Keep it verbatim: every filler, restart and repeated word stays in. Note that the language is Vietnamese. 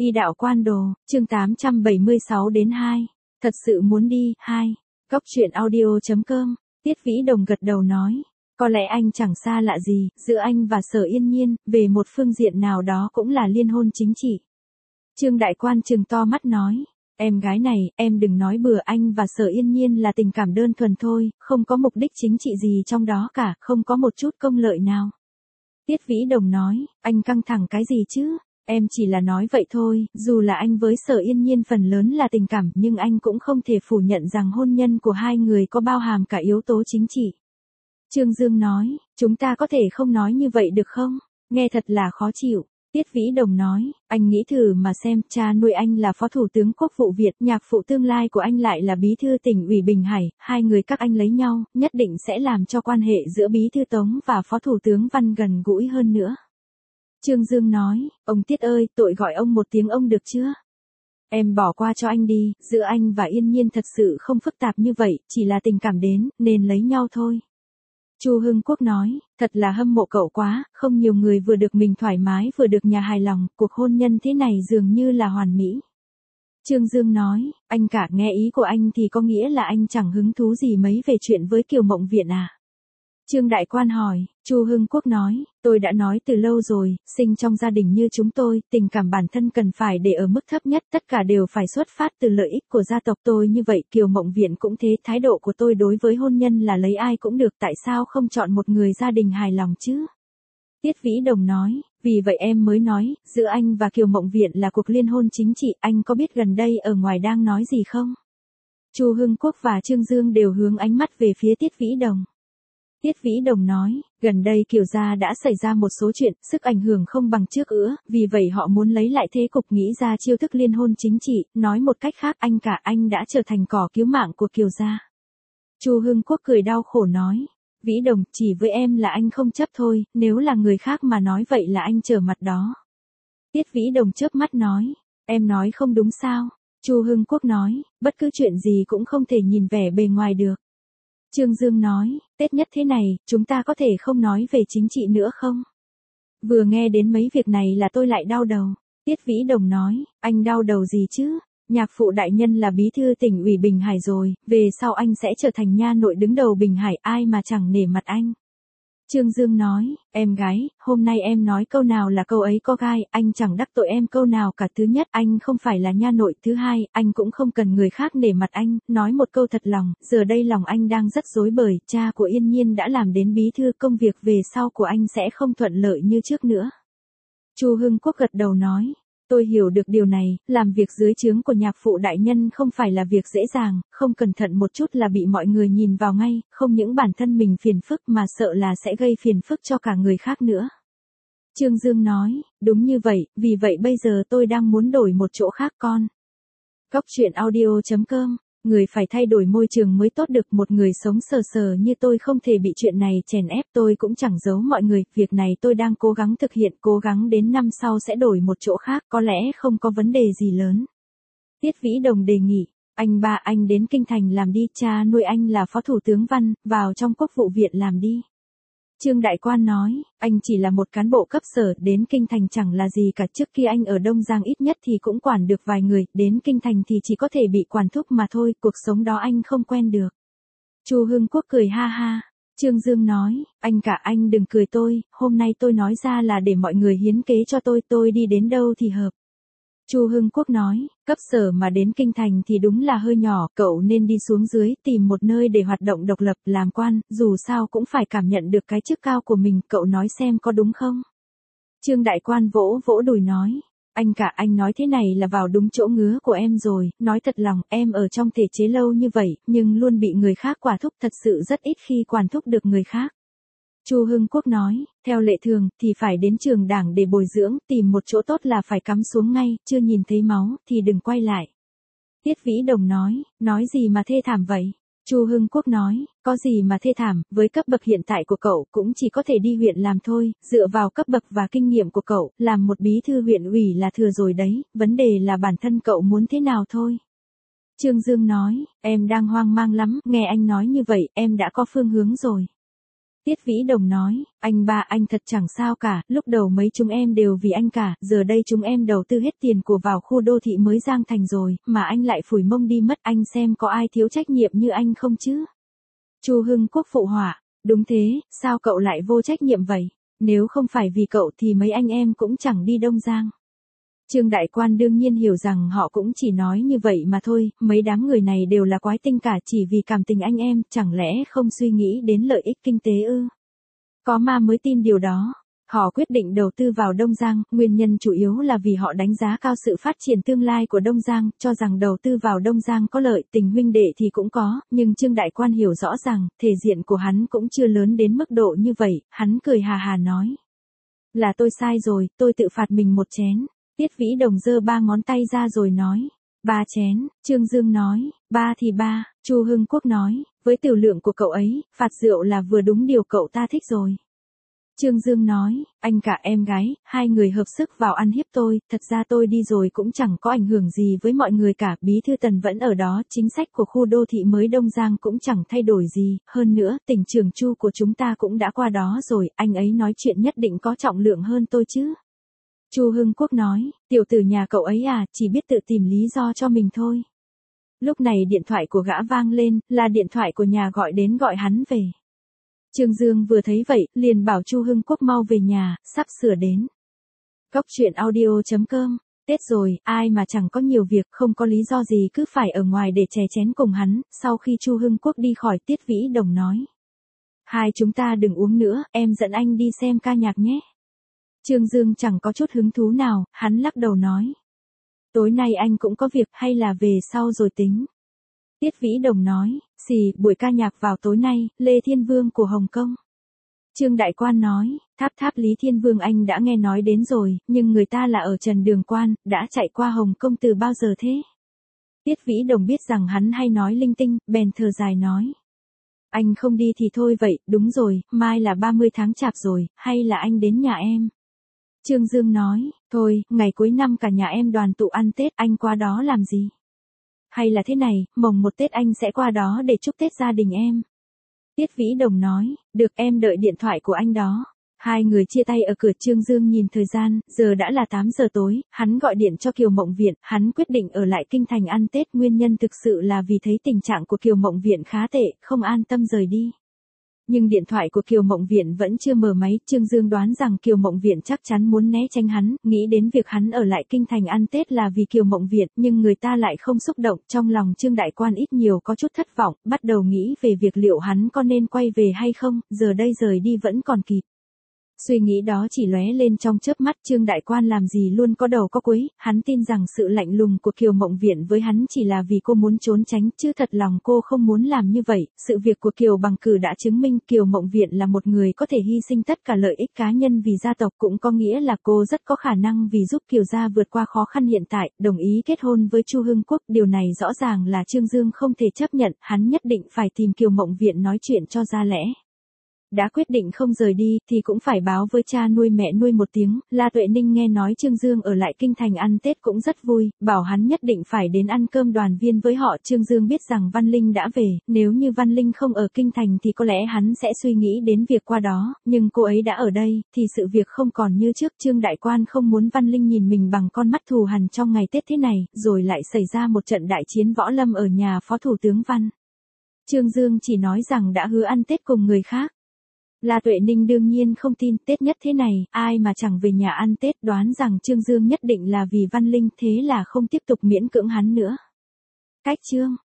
Y đạo quan đồ, chương tám trăm bảy mươi sáu đến hai. Thật sự muốn đi, hai. Góc truyện audio.com, Tiết Vĩ Đồng gật đầu nói. Có lẽ anh chẳng xa lạ gì, giữa anh và Sở Yên Nhiên, về một phương diện nào đó cũng là liên hôn chính trị. Trương Đại Quan trừng to mắt nói. Em gái này, em đừng nói bừa, anh và Sở Yên Nhiên là tình cảm đơn thuần thôi, không có mục đích chính trị gì trong đó cả, không có một chút công lợi nào. Tiết Vĩ Đồng nói, anh căng thẳng cái gì chứ? Em chỉ là nói vậy thôi, dù là anh với Sở Yên Nhiên phần lớn là tình cảm nhưng anh cũng không thể phủ nhận rằng hôn nhân của hai người có bao hàm cả yếu tố chính trị. Trương Dương nói, chúng ta có thể không nói như vậy được không? Nghe thật là khó chịu. Tiết Vĩ Đồng nói, anh nghĩ thử mà xem, cha nuôi anh là Phó Thủ tướng Quốc vụ Việt, nhạc phụ tương lai của anh lại là Bí thư tỉnh ủy Bình Hải, hai người các anh lấy nhau, nhất định sẽ làm cho quan hệ giữa Bí thư Tống và Phó Thủ tướng Văn gần gũi hơn nữa. Trương Dương nói, ông Tiết ơi, tội gọi ông một tiếng ông được chưa? Em bỏ qua cho anh đi, giữa anh và Yên Nhiên thật sự không phức tạp như vậy, chỉ là tình cảm đến, nên lấy nhau thôi. Chu Hưng Quốc nói, thật là hâm mộ cậu quá, không nhiều người vừa được mình thoải mái vừa được nhà hài lòng, cuộc hôn nhân thế này dường như là hoàn mỹ. Trương Dương nói, anh cả nghe ý của anh thì có nghĩa là anh chẳng hứng thú gì mấy về chuyện với Kiều Mộng Viện à? Trương Đại Quan hỏi, Chu Hưng Quốc nói, tôi đã nói từ lâu rồi, sinh trong gia đình như chúng tôi, tình cảm bản thân cần phải để ở mức thấp nhất, tất cả đều phải xuất phát từ lợi ích của gia tộc tôi như vậy, Kiều Mộng Viện cũng thế, thái độ của tôi đối với hôn nhân là lấy ai cũng được, tại sao không chọn một người gia đình hài lòng chứ? Tiết Vĩ Đồng nói, vì vậy em mới nói, giữa anh và Kiều Mộng Viện là cuộc liên hôn chính trị, anh có biết gần đây ở ngoài đang nói gì không? Chu Hưng Quốc và Trương Dương đều hướng ánh mắt về phía Tiết Vĩ Đồng. Tiết Vĩ Đồng nói, gần đây Kiều gia đã xảy ra một số chuyện, sức ảnh hưởng không bằng trước nữa, vì vậy họ muốn lấy lại thế cục, nghĩ ra chiêu thức liên hôn chính trị, nói một cách khác anh cả anh đã trở thành cỏ cứu mạng của Kiều gia. Chu Hưng Quốc cười đau khổ nói, Vĩ Đồng, chỉ với em là anh không chấp thôi, nếu là người khác mà nói vậy là anh trở mặt đó. Tiết Vĩ Đồng chớp mắt nói, em nói không đúng sao? Chu Hưng Quốc nói, bất cứ chuyện gì cũng không thể nhìn vẻ bề ngoài được. Trương Dương nói, Tết nhất thế này, chúng ta có thể không nói về chính trị nữa không? Vừa nghe đến mấy việc này là tôi lại đau đầu. Tiết Vĩ Đồng nói, anh đau đầu gì chứ? Nhạc phụ đại nhân là Bí thư tỉnh ủy Bình Hải rồi, về sau anh sẽ trở thành nha nội đứng đầu Bình Hải, ai mà chẳng nể mặt anh. Trương Dương nói, em gái, hôm nay em nói câu nào là câu ấy có gai, anh chẳng đắc tội em câu nào cả. Thứ nhất, anh không phải là nha nội, thứ hai, anh cũng không cần người khác nể mặt anh, nói một câu thật lòng, giờ đây lòng anh đang rất rối bời, cha của Yên Nhiên đã làm đến bí thư, công việc về sau của anh sẽ không thuận lợi như trước nữa. Chu Hưng Quốc gật đầu nói, tôi hiểu được điều này, làm việc dưới trướng của nhạc phụ đại nhân không phải là việc dễ dàng, không cẩn thận một chút là bị mọi người nhìn vào ngay, không những bản thân mình phiền phức mà sợ là sẽ gây phiền phức cho cả người khác nữa. Trương Dương nói, đúng như vậy, vì vậy bây giờ tôi đang muốn đổi một chỗ khác con. Góc truyện audio.com, người phải thay đổi môi trường mới tốt được, một người sống sờ sờ như tôi không thể bị chuyện này chèn ép, tôi cũng chẳng giấu mọi người, việc này tôi đang cố gắng thực hiện, cố gắng đến năm sau sẽ đổi một chỗ khác, có lẽ không có vấn đề gì lớn. Tiết Vĩ Đồng đề nghị, anh ba anh đến Kinh Thành làm đi, cha nuôi anh là Phó Thủ tướng Văn, vào trong Quốc vụ Viện làm đi. Trương Đại Quan nói, anh chỉ là một cán bộ cấp sở, đến Kinh Thành chẳng là gì cả, trước kia anh ở Đông Giang ít nhất thì cũng quản được vài người, đến Kinh Thành thì chỉ có thể bị quản thúc mà thôi, cuộc sống đó anh không quen được. Chu Hưng Quốc cười ha ha. Trương Dương nói, anh cả anh đừng cười tôi, hôm nay tôi nói ra là để mọi người hiến kế cho tôi, tôi đi đến đâu thì hợp. Chu Hưng Quốc nói, cấp sở mà đến Kinh Thành thì đúng là hơi nhỏ, cậu nên đi xuống dưới, tìm một nơi để hoạt động độc lập, làm quan, dù sao cũng phải cảm nhận được cái chức cao của mình, cậu nói xem có đúng không? Trương Đại Quan vỗ vỗ đùi nói, anh cả anh nói thế này là vào đúng chỗ ngứa của em rồi, nói thật lòng, em ở trong thể chế lâu như vậy, nhưng luôn bị người khác quản thúc, thật sự rất ít khi quản thúc được người khác. Chu Hưng Quốc nói, theo lệ thường, thì phải đến trường đảng để bồi dưỡng, tìm một chỗ tốt là phải cắm xuống ngay, chưa nhìn thấy máu, thì đừng quay lại. Tiết Vĩ Đồng nói, nói gì mà thê thảm vậy? Chu Hưng Quốc nói, có gì mà thê thảm, với cấp bậc hiện tại của cậu, cũng chỉ có thể đi huyện làm thôi, dựa vào cấp bậc và kinh nghiệm của cậu, làm một bí thư huyện ủy là thừa rồi đấy, vấn đề là bản thân cậu muốn thế nào thôi. Trương Dương nói, em đang hoang mang lắm, nghe anh nói như vậy, em đã có phương hướng rồi. Tiết Vĩ Đồng nói, anh ba anh thật chẳng sao cả, lúc đầu mấy chúng em đều vì anh cả, giờ đây chúng em đầu tư hết tiền của vào khu đô thị mới Giang Thành rồi, mà anh lại phủi mông đi mất, anh xem có ai thiếu trách nhiệm như anh không chứ? Chu Hưng Quốc phụ họa, đúng thế, sao cậu lại vô trách nhiệm vậy? Nếu không phải vì cậu thì mấy anh em cũng chẳng đi Đông Giang. Trương Đại Quan đương nhiên hiểu rằng họ cũng chỉ nói như vậy mà thôi, mấy đám người này đều là quái tinh cả chỉ vì cảm tình anh em, chẳng lẽ không suy nghĩ đến lợi ích kinh tế ư? Có ma mới tin điều đó. Họ quyết định đầu tư vào Đông Giang, nguyên nhân chủ yếu là vì họ đánh giá cao sự phát triển tương lai của Đông Giang, cho rằng đầu tư vào Đông Giang có lợi, tình huynh đệ thì cũng có, nhưng Trương Đại Quan hiểu rõ rằng, thể diện của hắn cũng chưa lớn đến mức độ như vậy, hắn cười hà hà nói. Là tôi sai rồi, tôi tự phạt mình một chén. Tiết Vĩ Đồng giơ ba ngón tay ra rồi nói. Ba chén, Trương Dương nói, ba thì ba, Chu Hưng Quốc nói, với tiểu lượng của cậu ấy, phạt rượu là vừa đúng điều cậu ta thích rồi. Trương Dương nói, anh cả em gái, hai người hợp sức vào ăn hiếp tôi, thật ra tôi đi rồi cũng chẳng có ảnh hưởng gì với mọi người cả, Bí thư Tần vẫn ở đó, chính sách của khu đô thị mới Đông Giang cũng chẳng thay đổi gì, hơn nữa, tỉnh trưởng Chu của chúng ta cũng đã qua đó rồi, anh ấy nói chuyện nhất định có trọng lượng hơn tôi chứ. Chu Hưng Quốc nói, tiểu tử nhà cậu ấy à, chỉ biết tự tìm lý do cho mình thôi. Lúc này điện thoại của gã vang lên, là điện thoại của nhà gọi đến gọi hắn về. Trương Dương vừa thấy vậy, liền bảo Chu Hưng Quốc mau về nhà, sắp sửa đến. Cốc truyện audio chấm com, Tết rồi, ai mà chẳng có nhiều việc, không có lý do gì cứ phải ở ngoài để chè chén cùng hắn, sau khi Chu Hưng Quốc đi khỏi Tiết Vĩ Đồng nói. Hai chúng ta đừng uống nữa, em dẫn anh đi xem ca nhạc nhé. Trương Dương chẳng có chút hứng thú nào, hắn lắc đầu nói. Tối nay anh cũng có việc hay là về sau rồi tính. Tiết Vĩ Đồng nói, xì, buổi ca nhạc vào tối nay, Lê Thiên Vương của Hồng Kông. Trương Đại Quan nói, tháp tháp Lý Thiên Vương anh đã nghe nói đến rồi, nhưng người ta là ở Trần Đường Quan, đã chạy qua Hồng Kông từ bao giờ thế? Tiết Vĩ Đồng biết rằng hắn hay nói linh tinh, bèn thở dài nói. Anh không đi thì thôi vậy, đúng rồi, mai là ba mươi tháng chạp rồi, hay là anh đến nhà em? Trương Dương nói, thôi, ngày cuối năm cả nhà em đoàn tụ ăn Tết, anh qua đó làm gì? Hay là thế này, mồng một Tết anh sẽ qua đó để chúc Tết gia đình em. Tiết Vĩ Đồng nói, được em đợi điện thoại của anh đó. Hai người chia tay ở cửa. Trương Dương nhìn thời gian, giờ đã là tám giờ tối, hắn gọi điện cho Kiều Mộng Viện, hắn quyết định ở lại Kinh Thành ăn Tết, nguyên nhân thực sự là vì thấy tình trạng của Kiều Mộng Viện khá tệ, không an tâm rời đi. Nhưng điện thoại của Kiều Mộng Viện vẫn chưa mở máy, Trương Dương đoán rằng Kiều Mộng Viện chắc chắn muốn né tránh hắn, nghĩ đến việc hắn ở lại Kinh Thành ăn Tết là vì Kiều Mộng Viện, nhưng người ta lại không xúc động, trong lòng Trương Đại Quan ít nhiều có chút thất vọng, bắt đầu nghĩ về việc liệu hắn có nên quay về hay không, giờ đây rời đi vẫn còn kịp. Suy nghĩ đó chỉ lóe lên trong chớp mắt, Trương Đại Quan làm gì luôn có đầu có cuối, hắn tin rằng sự lạnh lùng của Kiều Mộng Viện với hắn chỉ là vì cô muốn trốn tránh, chứ thật lòng cô không muốn làm như vậy. Sự việc của Kiều Bằng Cử đã chứng minh Kiều Mộng Viện là một người có thể hy sinh tất cả lợi ích cá nhân vì gia tộc, cũng có nghĩa là cô rất có khả năng vì giúp Kiều gia vượt qua khó khăn hiện tại, đồng ý kết hôn với Chu Hưng Quốc. Điều này rõ ràng là Trương Dương không thể chấp nhận, hắn nhất định phải tìm Kiều Mộng Viện nói chuyện cho ra lẽ. Đã quyết định không rời đi, thì cũng phải báo với cha nuôi mẹ nuôi một tiếng. La Tuệ Ninh nghe nói Trương Dương ở lại Kinh Thành ăn Tết cũng rất vui, bảo hắn nhất định phải đến ăn cơm đoàn viên với họ. Trương Dương biết rằng Văn Linh đã về, nếu như Văn Linh không ở Kinh Thành thì có lẽ hắn sẽ suy nghĩ đến việc qua đó, nhưng cô ấy đã ở đây, thì sự việc không còn như trước. Trương Đại Quan không muốn Văn Linh nhìn mình bằng con mắt thù hằn trong ngày Tết thế này, rồi lại xảy ra một trận đại chiến võ lâm ở nhà Phó Thủ tướng Văn. Trương Dương chỉ nói rằng đã hứa ăn Tết cùng người khác. La Tuệ Ninh đương nhiên không tin, Tết nhất thế này, ai mà chẳng về nhà ăn Tết, đoán rằng Trương Dương nhất định là vì Văn Linh, thế là không tiếp tục miễn cưỡng hắn nữa. Cách chương